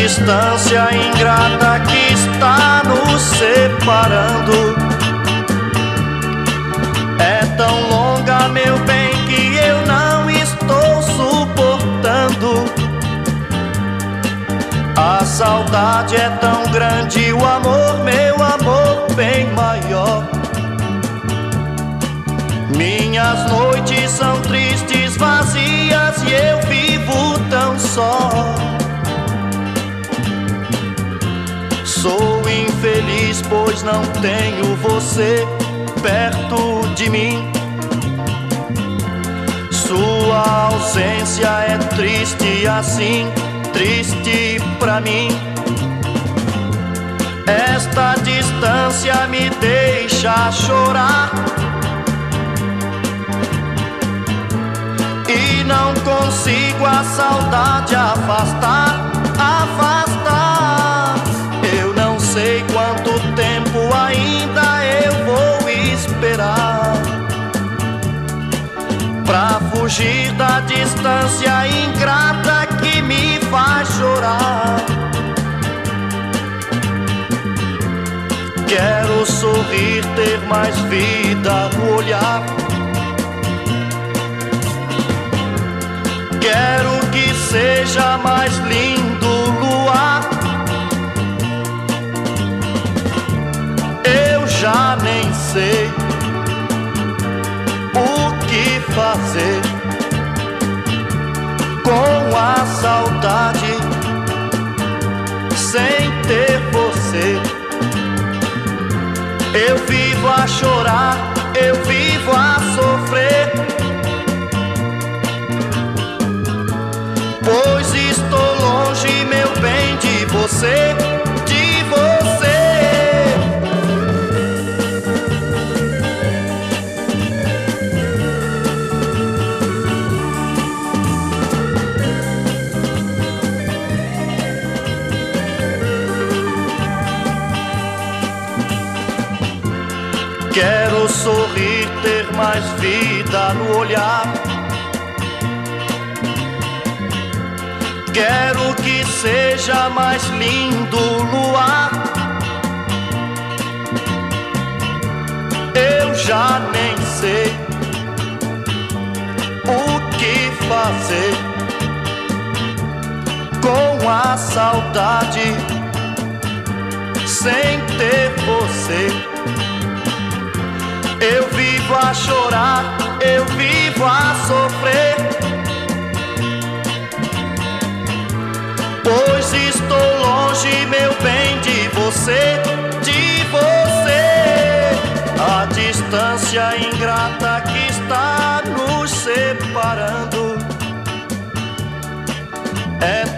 distância ingrata que está nos separando é tão longa, meu bem, que eu não estou suportando. A saudade é tão grande, o amor, meu amor, bem maior. Minhas noites são tristes, vazias, e eu vivo tão só. Sou infeliz, pois não tenho você perto de mim. Sua ausência é triste assim, triste pra mim. Esta distância me deixa chorar e não consigo a saudade afastar, afastar. Eu não sei quanto tempo ainda eu vou esperar pra fugir da distância ingrata que me faz chorar. Quero sorrir, ter mais vida no olhar. Quero que seja mais lindo o luar. Eu já nem sei o que fazer com a saudade sem ter você. Eu vivo a chorar, eu vivo a sofrer, pois estou longe, meu bem, de você, de você. Quero sorrir, ter mais vida no olhar. Quero que seja mais lindo o luar. Eu já nem sei o que fazer com a saudade sem ter você. Eu vivo a chorar, eu vivo a sofrer, pois estou longe, meu bem, de você, de você. A distância ingrata que está nos separando é